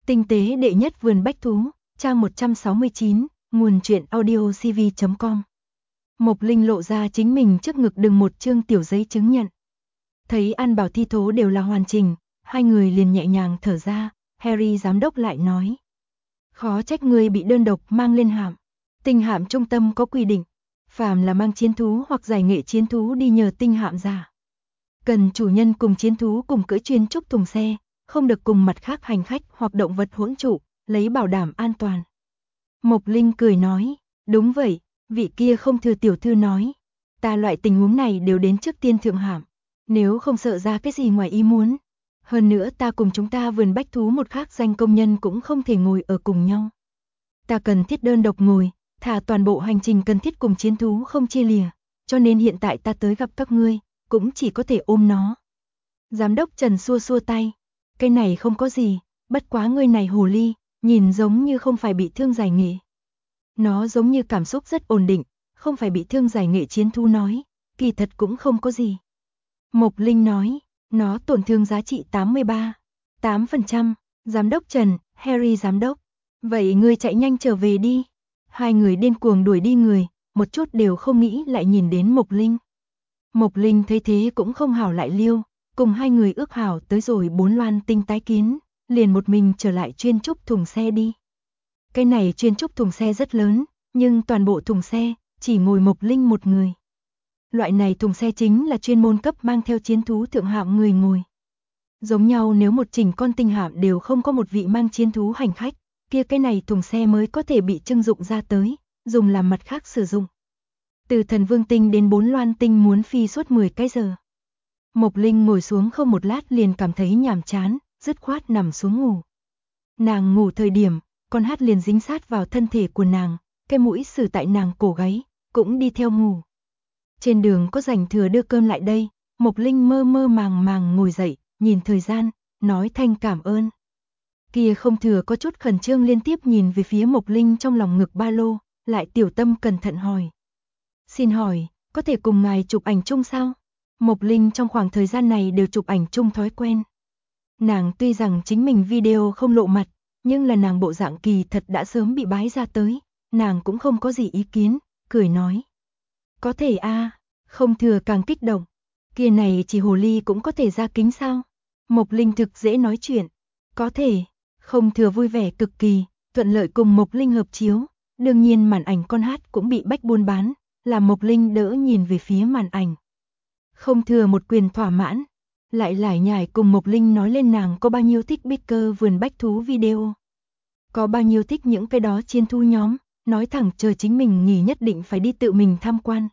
Tinh tế đệ nhất vườn bách thú, trang 169, nguồn truyện audiocv.com. Mộc Linh lộ ra chính mình trước ngực đừng một chương tiểu giấy chứng nhận. Thấy An Bảo thi thố đều là hoàn chỉnh, hai người liền nhẹ nhàng thở ra. Harry giám đốc lại nói: khó trách người bị đơn độc mang lên hạm. Tinh hạm trung tâm có quy định, phàm là mang chiến thú hoặc giải nghệ chiến thú đi nhờ tinh hạm giả, cần chủ nhân cùng chiến thú cùng cưỡi chuyên trúc thùng xe, không được cùng mặt khác hành khách hoặc động vật hỗn trụ, lấy bảo đảm an toàn. Mộc Linh cười nói: đúng vậy, vị kia không thừa tiểu thư nói, ta loại tình huống này đều đến trước tiên thượng hạm, nếu không sợ ra cái gì ngoài ý muốn. Hơn nữa ta cùng chúng ta vườn bách thú một khác danh công nhân cũng không thể ngồi ở cùng nhau. Ta cần thiết đơn độc ngồi, thả toàn bộ hành trình cần thiết cùng chiến thú không chia lìa, cho nên hiện tại ta tới gặp các ngươi, cũng chỉ có thể ôm nó. Giám đốc Trần xua xua tay: cái này không có gì, bất quá ngươi này hồ ly, nhìn giống như không phải bị thương giải nghệ. Nó giống như cảm xúc rất ổn định, không phải bị thương giải nghệ chiến thú nói, kỳ thật cũng không có gì. Mộc Linh nói: nó tổn thương giá trị 8%. Giám đốc Trần, Harry giám đốc, vậy ngươi chạy nhanh trở về đi. Hai người điên cuồng đuổi đi người, một chút đều không nghĩ lại nhìn đến Mộc Linh. Mộc Linh thấy thế cũng không hảo lại liêu, cùng hai người ước hảo tới rồi 4 loan tinh tái kiến, liền một mình trở lại chuyên trúc thùng xe đi. Cái này chuyên trúc thùng xe rất lớn, nhưng toàn bộ thùng xe chỉ ngồi Mộc Linh một người. Loại này thùng xe chính là chuyên môn cấp mang theo chiến thú thượng hạng người ngồi. Giống nhau nếu một chỉnh con tinh hạm đều không có một vị mang chiến thú hành khách, kia cái này thùng xe mới có thể bị trưng dụng ra tới, dùng làm mặt khác sử dụng. Từ Thần Vương tinh đến 4 loan tinh muốn phi suốt 10 cái giờ. Mộc Linh ngồi xuống không một lát liền cảm thấy nhàm chán, dứt khoát nằm xuống ngủ. Nàng ngủ thời điểm, con hát liền dính sát vào thân thể của nàng, cái mũi xử tại nàng cổ gáy, cũng đi theo ngủ. Trên đường có rảnh thừa đưa cơm lại đây, Mộc Linh mơ mơ màng màng ngồi dậy, nhìn thời gian, nói thanh cảm ơn. Kia không thừa có chút khẩn trương liên tiếp nhìn về phía Mộc Linh trong lòng ngực ba lô, lại tiểu tâm cẩn thận hỏi: xin hỏi, có thể cùng ngài chụp ảnh chung sao? Mộc Linh trong khoảng thời gian này đều chụp ảnh chung thói quen. Nàng tuy rằng chính mình video không lộ mặt, nhưng là nàng bộ dạng kỳ thật đã sớm bị bái ra tới, nàng cũng không có gì ý kiến, cười nói: có thể a. Không thừa càng kích động: kia này chỉ hồ ly cũng có thể ra kính sao? Mộc Linh thực dễ nói chuyện. Có thể. Không thừa vui vẻ cực kỳ, thuận lợi cùng Mộc Linh hợp chiếu, đương nhiên màn ảnh con hát cũng bị bách buôn bán, làm Mộc Linh đỡ nhìn về phía màn ảnh. Không thừa một quyền thỏa mãn, lại lải nhải cùng Mộc Linh nói lên nàng có bao nhiêu thích Bicker vườn bách thú video, có bao nhiêu thích những cái đó chiến thú nhóm, nói thẳng chờ chính mình nghỉ nhất định phải đi tự mình tham quan.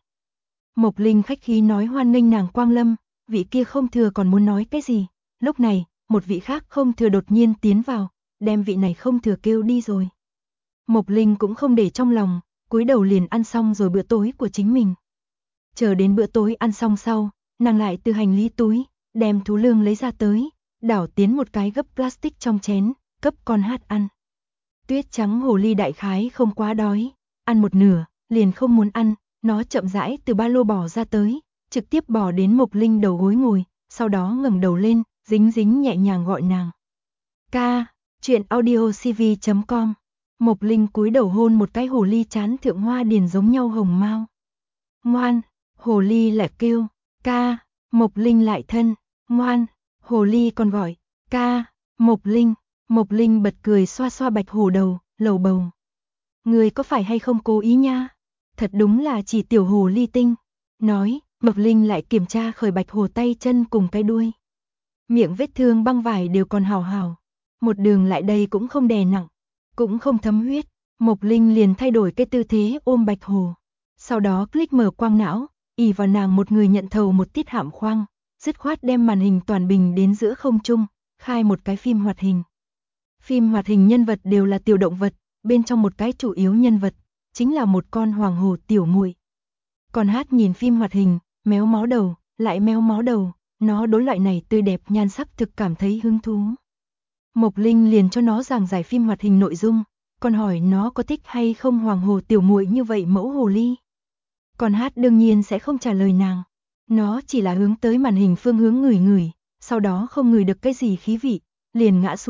Mộc Linh khách khí nói hoan nghênh nàng quang lâm, vị kia không thừa còn muốn nói cái gì, lúc này, một vị khác không thừa đột nhiên tiến vào, đem vị này không thừa kêu đi rồi. Mộc Linh cũng không để trong lòng, cúi đầu liền ăn xong rồi bữa tối của chính mình. Chờ đến bữa tối ăn xong sau, nàng lại từ hành lý túi, đem thú lương lấy ra tới, đảo tiến một cái gấp plastic trong chén, cấp con hát ăn. Tuyết trắng hồ ly đại khái không quá đói, ăn một nửa, liền không muốn ăn, nó chậm rãi từ ba lô bò ra tới, trực tiếp bò đến Mộc Linh đầu gối ngồi, sau đó ngẩng đầu lên, dính dính nhẹ nhàng gọi nàng. Ca, chuyện audiocv.com. Mộc Linh cúi đầu hôn một cái hồ ly trán thượng hoa điền giống nhau hồng mao. Ngoan, hồ ly lại kêu, ca, Mộc Linh lại thân, ngoan, hồ ly còn gọi, ca, Mộc Linh bật cười xoa xoa bạch hồ đầu, lầu bầu. Người có phải hay không cố ý nha? Thật đúng là chỉ tiểu hồ ly tinh. Nói, Mộc Linh lại kiểm tra khởi bạch hồ tay chân cùng cái đuôi. Miệng vết thương băng vải đều còn hào hào. Một đường lại đây cũng không đè nặng, cũng không thấm huyết. Mộc Linh liền thay đổi cái tư thế ôm bạch hồ. Sau đó click mở quang não, ỷ vào nàng một người nhận thầu một tiết hạm khoang, dứt khoát đem màn hình toàn bình đến giữa không trung, khai một cái phim hoạt hình. Phim hoạt hình nhân vật đều là tiểu động vật, bên trong một cái chủ yếu nhân vật chính là một con hoàng hồ tiểu muội. Con hát nhìn phim hoạt hình, méo mó đầu, lại méo mó đầu, nó đối loại này tươi đẹp nhan sắc thực cảm thấy hứng thú. Mộc Linh liền cho nó giảng giải phim hoạt hình nội dung, còn hỏi nó có thích hay không hoàng hồ tiểu muội như vậy mẫu hồ ly. Con hát đương nhiên sẽ không trả lời nàng, nó chỉ là hướng tới màn hình phương hướng ngửi ngửi, sau đó không ngửi được cái gì khí vị, liền ngã xuống,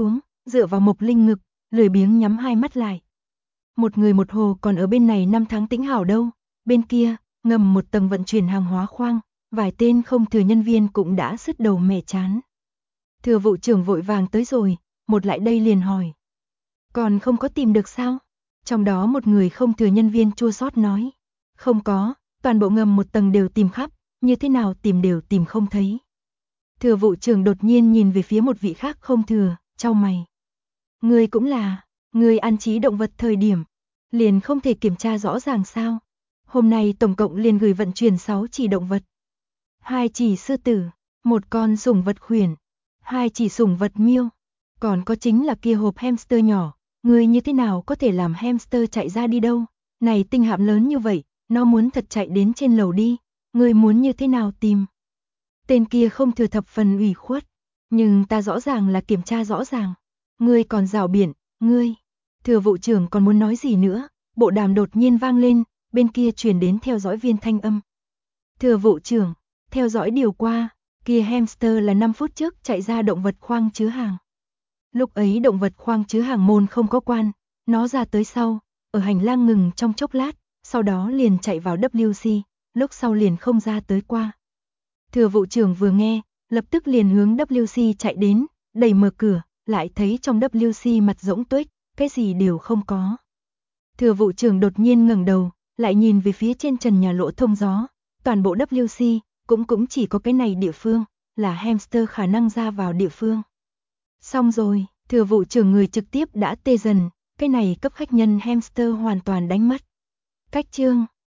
dựa vào Mộc Linh ngực, lười biếng nhắm hai mắt lại. Một người một hồ còn ở bên này năm tháng tĩnh hảo đâu, bên kia, ngầm một tầng vận chuyển hàng hóa khoang, vài tên không thừa nhân viên cũng đã sứt đầu mẻ chán. Thừa vụ trưởng vội vàng tới rồi, một lại đây liền hỏi. Còn không có tìm được sao? Trong đó một người không thừa nhân viên chua xót nói. Không có, toàn bộ ngầm một tầng đều tìm khắp, như thế nào tìm đều tìm không thấy. Thừa vụ trưởng đột nhiên nhìn về phía một vị khác không thừa, chau mày. Người cũng là, người an trí động vật thời điểm, liền không thể kiểm tra rõ ràng sao? Hôm nay tổng cộng liền gửi vận chuyển 6 chỉ động vật. 2 chỉ sư tử, một con sủng vật khuyển, 2 chỉ sủng vật miêu, còn có chính là kia hộp hamster nhỏ, người như thế nào có thể làm hamster chạy ra đi đâu? Này tinh hạm lớn như vậy, nó muốn thật chạy đến trên lầu đi, người muốn như thế nào tìm? Tên kia không thừa thập phần ủy khuất, nhưng ta rõ ràng là kiểm tra rõ ràng. Ngươi còn rảo biện, ngươi. Thừa vụ trưởng còn muốn nói gì nữa, bộ đàm đột nhiên vang lên, bên kia truyền đến theo dõi viên thanh âm. Thừa vụ trưởng, theo dõi điều qua, kia hamster là 5 phút trước chạy ra động vật khoang chứa hàng. Lúc ấy động vật khoang chứa hàng môn không có quan, nó ra tới sau, ở hành lang ngừng trong chốc lát, sau đó liền chạy vào WC, lúc sau liền không ra tới qua. Thừa vụ trưởng vừa nghe, lập tức liền hướng WC chạy đến, đẩy mở cửa, lại thấy trong WC mặt rỗng tuếch, cái gì đều không có. Thừa vụ trưởng đột nhiên ngẩng đầu, lại nhìn về phía trên trần nhà lỗ thông gió, toàn bộ WC, cũng chỉ có cái này địa phương, là hamster khả năng ra vào địa phương. Xong rồi, thừa vụ trưởng người trực tiếp đã tê dần, cái này cấp khách nhân hamster hoàn toàn đánh mất. Cách chương